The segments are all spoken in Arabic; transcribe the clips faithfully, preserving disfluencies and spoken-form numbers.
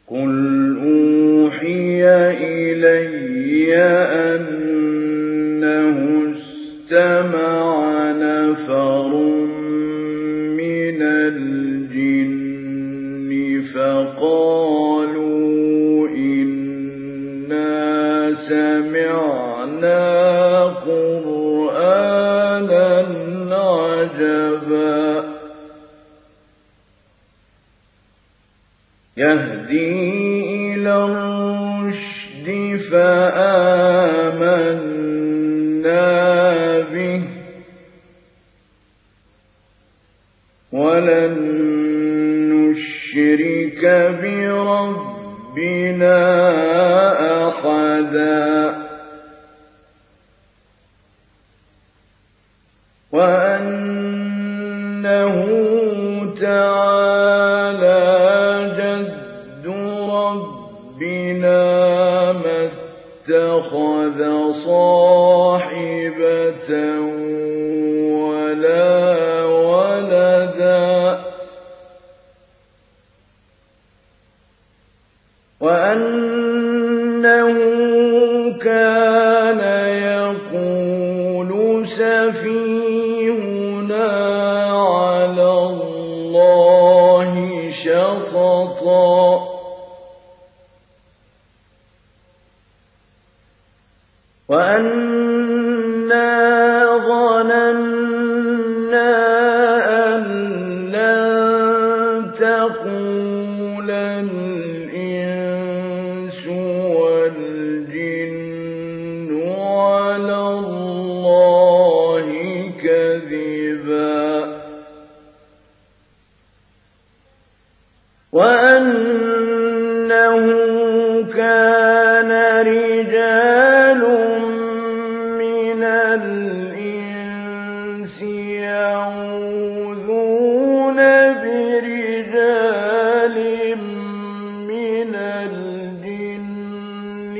قُلْ أُوحِيَ إِلَيَّ أَنَّهُ اسْتَمَعَ نَفَرٌ مِّنَ الْجِنِّ فَقَالُوا إِنَّا سَمِعْنَا قُرْآنًا عَجَبًا يَهْدِي إِلَى الرُّشْدِ فَآمَنَّا بِهِ وَلَن نُّشْرِكَ بِرَبِّنَا أَحَدًا وَأَنَّهُ تَعَالَىٰ جَدُّ رَبِّنَا مَا اتَّخَذَ صَاحِبَةً وَلَا وَلَدًا وَأَنَّهُ كَانَ يَقُولُ سَفِيهُنَا عَلَى اللَّهِ شَطَطًا وَأَنَّا ظَنَنَّا أَن لَّن تَقُولَ الْإِنسُ وَالْجِنُّ عَلَى اللَّهِ كَذِبًا وَأَنَّهُ كَانَ رِجَالٌ مِّنَ الْإِنسِ يَعُوذُونَ بِرِجَالٍ مِّنَ الْجِنِّ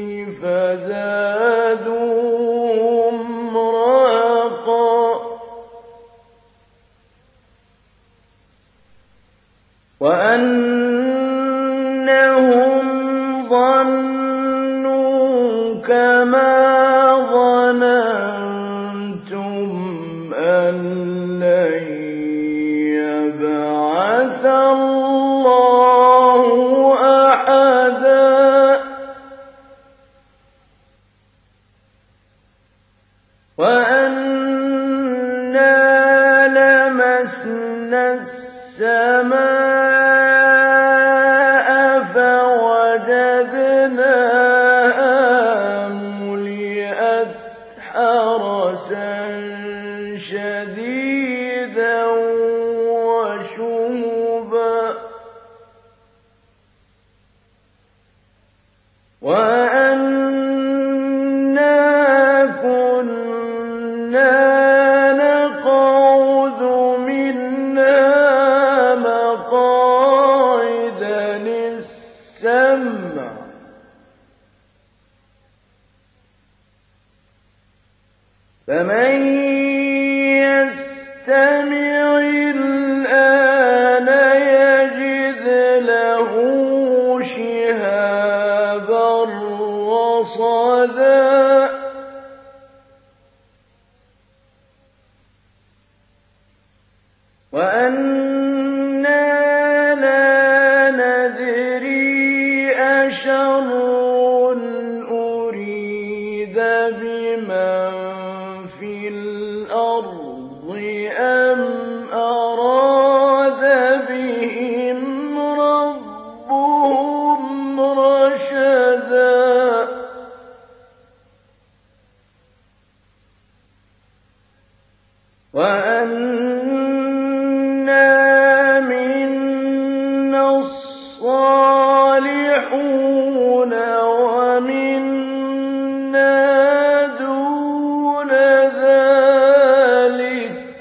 فَزَادُوهُمْ رَهَقًا وَأَنَّهُمْ ظَنُّوا كَمَا ظَنَنتُمْ أَن لَّن يَبْعَثَ اللَّهُ أَحَدًا وَأَنَّا لَمَسْنَا السَّمَاءَ فَوَجَدْنَاهَا مُلِئَتْ حَرَسًا شَدِيدًا وَشُهُبًا وَأَنَّا كُنَّا نَقْعُدُ مِنْهَا مَقَاعِدَ لِلسَّمْعِ ۖ فَمَن يَسْتَمِعِ الْآنَ يَجِدْ لَهُ شِهَابًا رَّصَدًا وَأَنَّا لَا نَدْرِي أَشَرٌّ أُرِيدَ بِمَن فِي الْأَرْضِ أَمْ أَرَادَ بِهِمْ رَبُّهُمْ رَشَدًا وَأَنَّا مِنَّا الصَّالِحُونَ وَمِنَّا دُونَ ذَٰلِكَ ۖ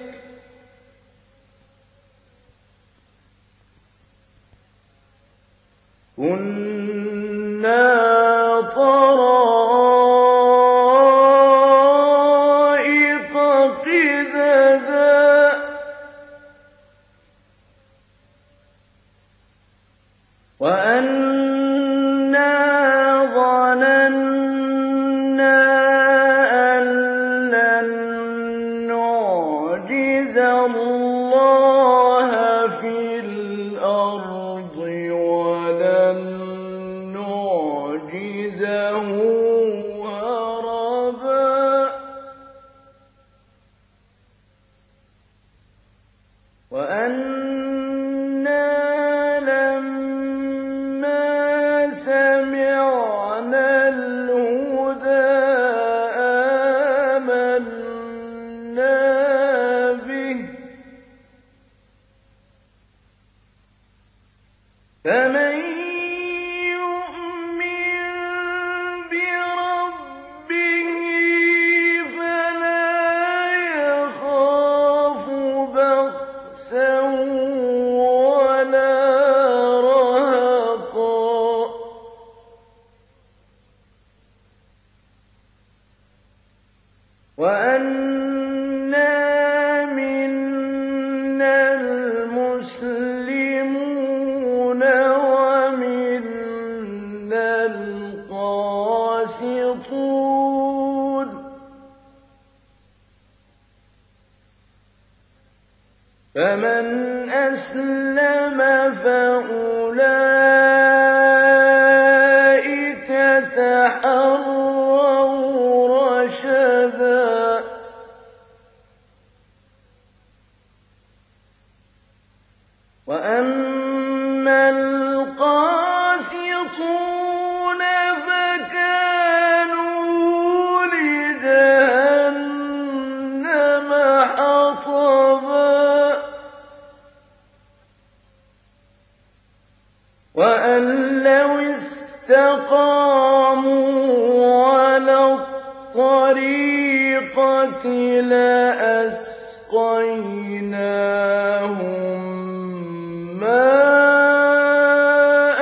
كُنَّا طَرَائِقَ قِدَدًا وَأَنَّا وَأَنَّا مِنَّا الْمُسْلِمُونَ وَمِنَّا الْقَاسِطُونَ ۖ فَمَنْ أَسْلَمَ فَأُولَٰئِكَ تَحَرَّوْا رَشَدًا. وَأَمَّا الْقَاسِطُونَ فَكَانُوا لِجَهَنَّمَ حَطَبًا. وَأَن لَّوْ اسْتَقَامُوا عَلَى الطَّرِيقَةِ لَأَسْقَيْنَاهُم مَّاءً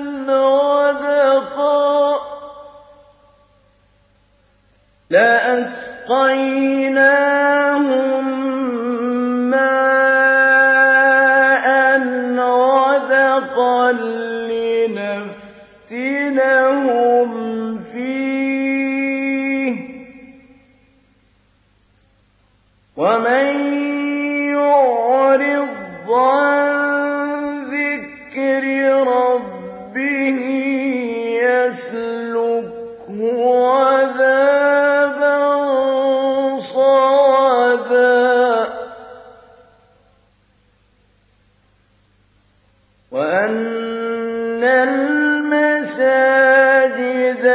غَدَقًا لَأَسْقَيْنَاهُم مَّاءً غَدَقًا لِّنَفْتِنَهُمْ فِيهِ ۚ وَمَن يُعْرِضْ عَن ذِكْرِ رَبِّهِ يَسْلُكْهُ عَذَابًا صَعَدًا. وَأَنَّ الْمَسَاجِدَ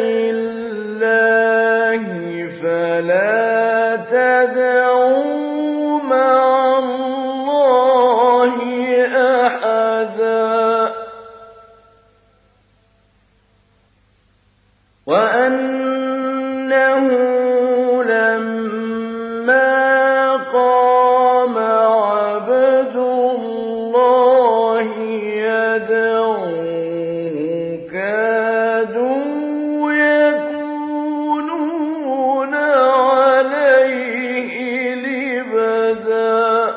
لِلَّهِ فَلَا تَدْعُوا مَعَ اللَّهِ أَحَدًا. وَأَنَّهُ لَمَّا قَامَ عَبْدُ اللَّهِ يَدْعُوهُ كَادُوا يَكُونُونَ عَلَيْهِ لِبَدًا.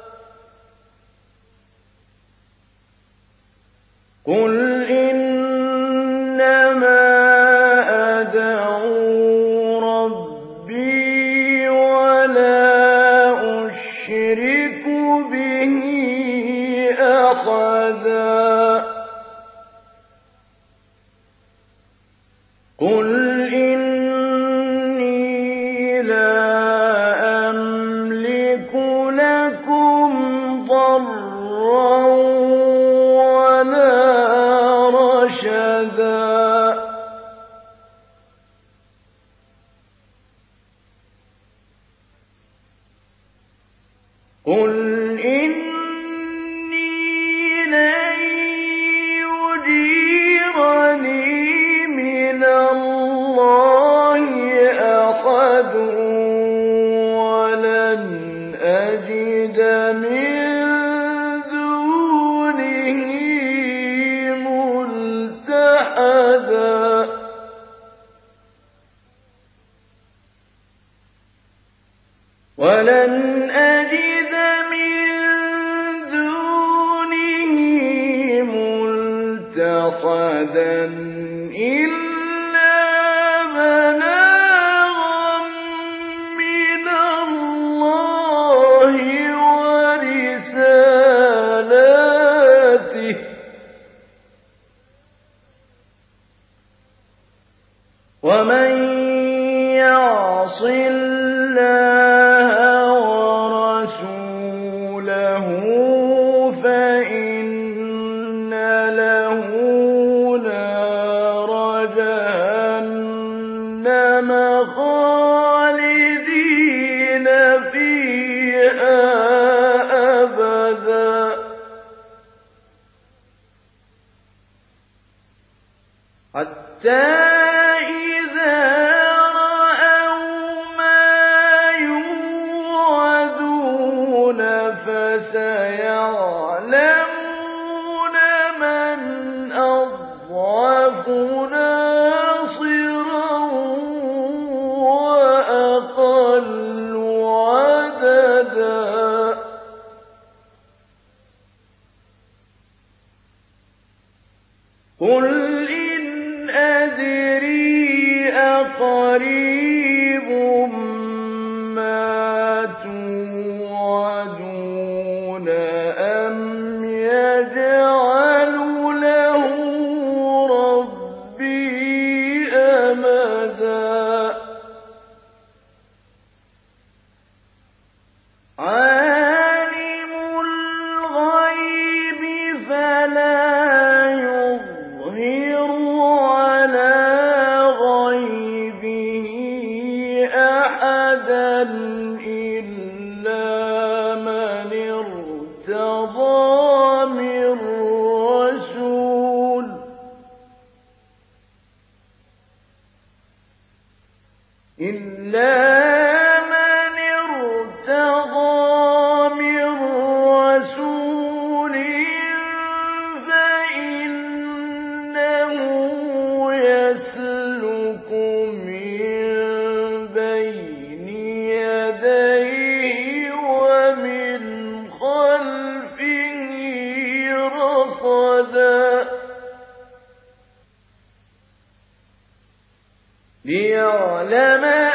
قُلْ إِنَّمَا أَدْعُو رَبِّي وَلَا أُشْرِكُ بِهِ أَحَدًا. قُلْ إِنِّي لَا أَمْلِكُ لَكُمْ ضَرًّا وَلَا رَشَدًا. قُلْ إِنِّي لَن يُجِيرَنِي مِنَ اللَّهِ أَحَدٌ وَلَنْ أَجِدَ مِن دُونِهِ مُلْتَحَدًا. وَلَنْ أَجِدَ مِن دُونِهِ مُلْتَحَدًا إِلَّا بَلَاغًا مِّنَ اللَّهِ وَرِسَالَاتِهِ ۚ وَمَن يَعْصِ اللَّهَ وَرَسُولَهُ فَإِنَّ لَهُ نَارَ جَهَنَّمَ خَالِدِينَ فِيهَا أَبَدًا. حَتَّىٰ إِذَا رَأَوْا مَا يُوعَدُونَ فَسَيَعْلَمُونَ مَنْ أَضْعَفُ نَاصِرًا وَأَقَلَّ قُلْ إِنْ أَدْرِي أَقَرِيبٌ مَّا تُوعَدُونَ أَمْ يَجْعَلُ لَهُ رَبِّي أَمَدًا عَالِمُ الْغَيْبِ فَلَا يُظْهِرُ عَلَىٰ غَيْبِهِ أَحَدًا إِلَّا مَنِ ارْتَضَىٰ مِن رَّسُولٍ إِلَّا مَنِ ارْتَضَىٰ مِن رَّسُولٍ فَإِنَّهُ يَسْلُكُ مِن بَيْنِ يَدَيْهِ وَمِنْ خَلْفِهِ رَصَدًا لِّيَعْلَمَ